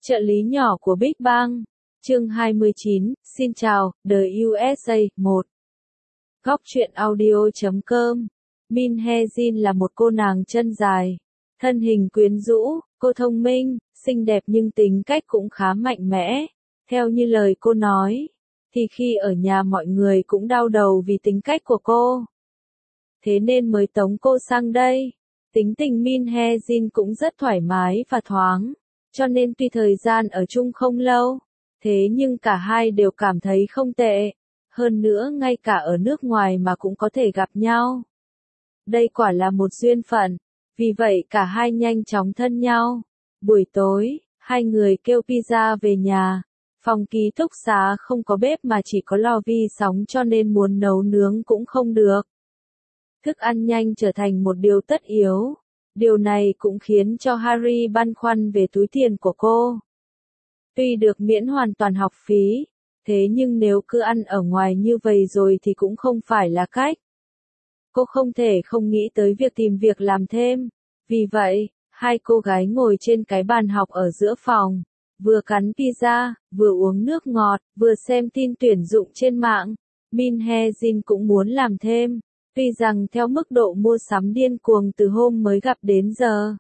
Trợ lý nhỏ của Big Bang. Chương 29, xin chào, The USA, 1. Góc truyện audio.com. Min Hye Jin là một cô nàng chân dài, thân hình quyến rũ, cô thông minh, xinh đẹp nhưng tính cách cũng khá mạnh mẽ. Theo như lời cô nói, thì khi ở nhà mọi người cũng đau đầu vì tính cách của cô. Thế nên mới tống cô sang đây. Tính tình Min Hye Jin cũng rất thoải mái và thoáng, cho nên tuy thời gian ở chung không lâu, thế nhưng cả hai đều cảm thấy không tệ. Hơn nữa ngay cả ở nước ngoài mà cũng có thể gặp nhau. Đây quả là một duyên phận, vì vậy cả hai nhanh chóng thân nhau. Buổi tối, hai người kêu pizza về nhà. Phòng ký túc xá không có bếp mà chỉ có lò vi sóng cho nên muốn nấu nướng cũng không được. Thức ăn nhanh trở thành một điều tất yếu. Điều này cũng khiến cho Harry băn khoăn về túi tiền của cô. Tuy được miễn hoàn toàn học phí, thế nhưng nếu cứ ăn ở ngoài như vậy rồi thì cũng không phải là cách. Cô không thể không nghĩ tới việc tìm việc làm thêm. Vì vậy, hai cô gái ngồi trên cái bàn học ở giữa phòng, vừa cắn pizza, vừa uống nước ngọt, vừa xem tin tuyển dụng trên mạng. Min Hye Jin cũng muốn làm thêm, tuy rằng theo mức độ mua sắm điên cuồng từ hôm mới gặp đến giờ.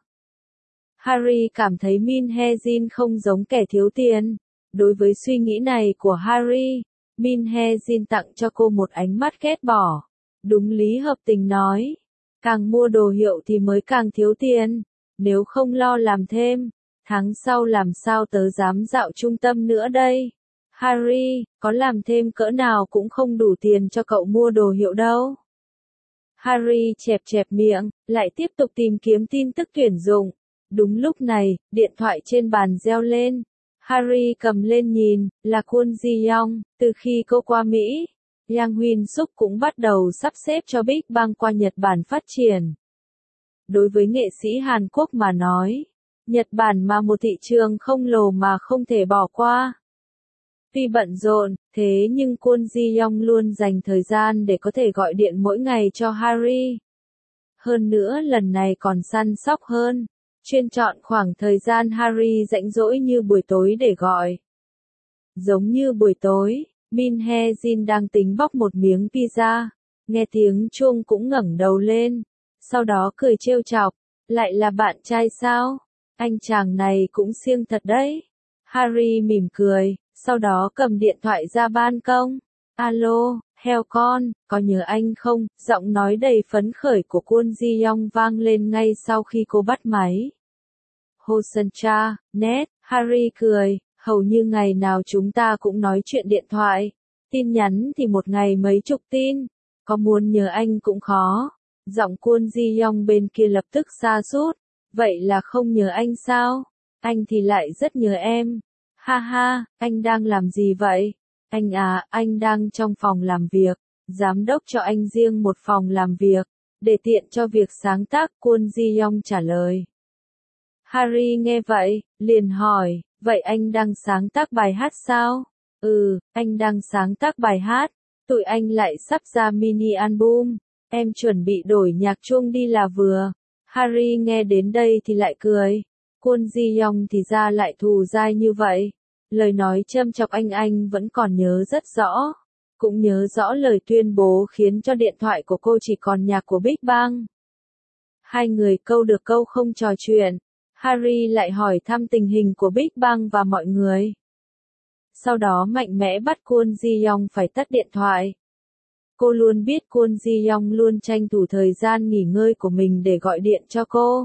Harry cảm thấy Min Hye Jin không giống kẻ thiếu tiền. Đối với suy nghĩ này của Harry, Min Hye Jin tặng cho cô một ánh mắt ghét bỏ. Đúng lý hợp tình nói, càng mua đồ hiệu thì mới càng thiếu tiền. Nếu không lo làm thêm, tháng sau làm sao tớ dám dạo trung tâm nữa đây. Harry, có làm thêm cỡ nào cũng không đủ tiền cho cậu mua đồ hiệu đâu. Harry chẹp chẹp miệng, lại tiếp tục tìm kiếm tin tức tuyển dụng. Đúng lúc này, điện thoại trên bàn reo lên. Harry cầm lên nhìn, là Kwon Ji Young. Từ khi cô qua Mỹ, Yang Huyên Suk cũng bắt đầu sắp xếp cho Big Bang qua Nhật Bản phát triển. Đối với nghệ sĩ Hàn Quốc mà nói, Nhật Bản mà một thị trường khổng lồ mà không thể bỏ qua. Tuy bận rộn, thế nhưng Kwon Ji Young luôn dành thời gian để có thể gọi điện mỗi ngày cho Harry. Hơn nữa lần này còn săn sóc hơn, chuyên chọn khoảng thời gian Harry rảnh rỗi như buổi tối để gọi. Giống như buổi tối, Min Hye Jin đang tính bóc một miếng pizza, nghe tiếng chuông cũng ngẩng đầu lên, sau đó cười trêu chọc, lại là bạn trai sao? Anh chàng này cũng siêng thật đấy. Harry mỉm cười, sau đó cầm điện thoại ra ban công. Alo, heo con, có nhớ anh không? Giọng nói đầy phấn khởi của Kwon Ji Young vang lên ngay sau khi cô bắt máy. Hosen cha, nét, Harry cười, hầu như ngày nào chúng ta cũng nói chuyện điện thoại. Tin nhắn thì một ngày mấy chục tin, có muốn nhớ anh cũng khó. Giọng Kwon Ji Young bên kia lập tức sa sút. Vậy là không nhớ anh sao? Anh thì lại rất nhớ em. Ha ha, anh đang làm gì vậy? Anh à, anh đang trong phòng làm việc. Giám đốc cho anh riêng một phòng làm việc, để tiện cho việc sáng tác, Kwon Ji Young trả lời. Harry nghe vậy, liền hỏi, vậy anh đang sáng tác bài hát sao? Ừ, anh đang sáng tác bài hát. Tụi anh lại sắp ra mini album. Em chuẩn bị đổi nhạc chuông đi là vừa. Harry nghe đến đây thì lại cười. Kwon Ji Young thì ra lại thù dai như vậy. Lời nói châm chọc anh vẫn còn nhớ rất rõ. Cũng nhớ rõ lời tuyên bố khiến cho điện thoại của cô chỉ còn nhạc của Big Bang. Hai người câu được câu không trò chuyện. Harry lại hỏi thăm tình hình của Big Bang và mọi người. Sau đó mạnh mẽ bắt Kwon Ji Young phải tắt điện thoại. Cô luôn biết Kwon Ji Young luôn tranh thủ thời gian nghỉ ngơi của mình để gọi điện cho cô.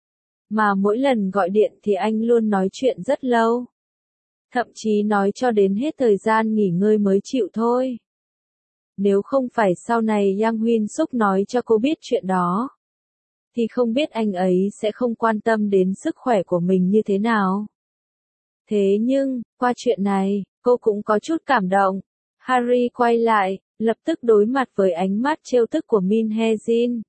Mà mỗi lần gọi điện thì anh luôn nói chuyện rất lâu. Thậm chí nói cho đến hết thời gian nghỉ ngơi mới chịu thôi. Nếu không phải sau này Yang Huyên Suk nói cho cô biết chuyện đó, thì không biết anh ấy sẽ không quan tâm đến sức khỏe của mình như thế nào. Thế nhưng, qua chuyện này, cô cũng có chút cảm động. Harry quay lại, lập tức đối mặt với ánh mắt trêu tức của Min Hye Jin.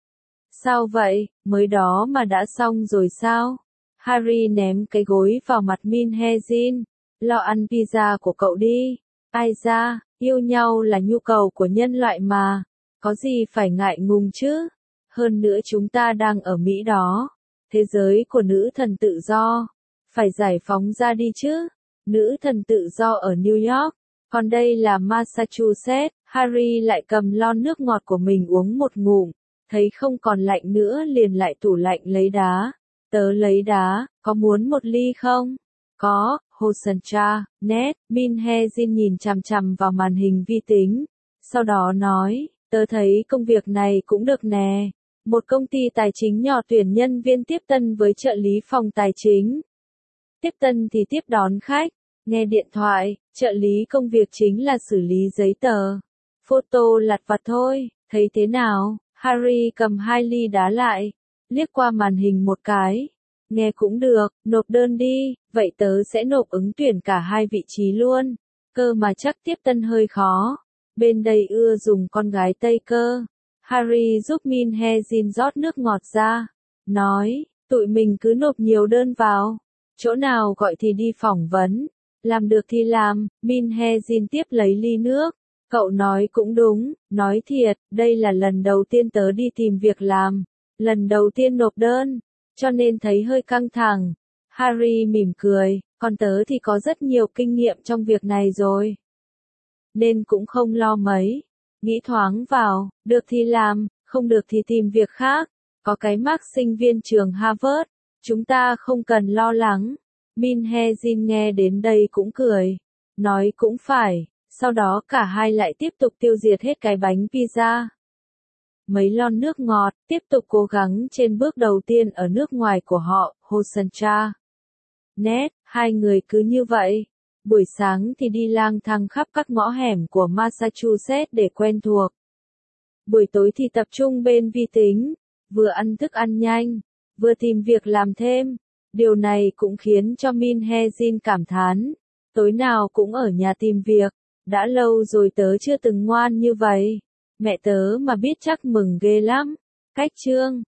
Sao vậy, mới đó mà đã xong rồi sao? Harry ném cái gối vào mặt Min Hye Jin. Lo ăn pizza của cậu đi. Ai da, yêu nhau là nhu cầu của nhân loại mà. Có gì phải ngại ngùng chứ? Hơn nữa chúng ta đang ở Mỹ đó. Thế giới của nữ thần tự do. Phải giải phóng ra đi chứ. Nữ thần tự do ở New York. Còn đây là Massachusetts. Harry lại cầm lon nước ngọt của mình uống một ngụm. Thấy không còn lạnh nữa liền lại tủ lạnh lấy đá. Tớ lấy đá, có muốn một ly không? Có, Hosancha, Ned. Minhezin nhìn chằm chằm vào màn hình vi tính. Sau đó nói, tớ thấy công việc này cũng được nè. Một công ty tài chính nhỏ tuyển nhân viên tiếp tân với trợ lý phòng tài chính. Tiếp tân thì tiếp đón khách, nghe điện thoại, trợ lý công việc chính là xử lý giấy tờ. Photo lặt vặt thôi, thấy thế nào? Harry cầm 2 ly đá lại, liếc qua màn hình một cái. Nghe cũng được, nộp đơn đi, vậy tớ sẽ nộp ứng tuyển cả 2 vị trí luôn. Cơ mà chắc tiếp tân hơi khó. Bên đây ưa dùng con gái Tây cơ. Harry giúp Minhezin rót nước ngọt ra. Nói, tụi mình cứ nộp nhiều đơn vào. Chỗ nào gọi thì đi phỏng vấn. Làm được thì làm. Minhezin tiếp lấy ly nước. Cậu nói cũng đúng, nói thiệt, đây là lần đầu tiên tớ đi tìm việc làm. Lần đầu tiên nộp đơn. Cho nên thấy hơi căng thẳng. Harry mỉm cười, còn tớ thì có rất nhiều kinh nghiệm trong việc này rồi. Nên cũng không lo mấy. Nghĩ thoáng vào, được thì làm, không được thì tìm việc khác. Có cái mác sinh viên trường Harvard, chúng ta không cần lo lắng. Minhezin nghe đến đây cũng cười. Nói cũng phải, sau đó cả hai lại tiếp tục tiêu diệt hết cái bánh pizza. Mấy lon nước ngọt, tiếp tục cố gắng trên bước đầu tiên ở nước ngoài của họ, Hosancha. Ned, hai người cứ như vậy. Buổi sáng thì đi lang thang khắp các ngõ hẻm của Massachusetts để quen thuộc. Buổi tối thì tập trung bên vi tính, vừa ăn thức ăn nhanh, vừa tìm việc làm thêm. Điều này cũng khiến cho Minhezin cảm thán. Tối nào cũng ở nhà tìm việc, đã lâu rồi tớ chưa từng ngoan như vậy. Mẹ tớ mà biết chắc mừng ghê lắm. Cách chương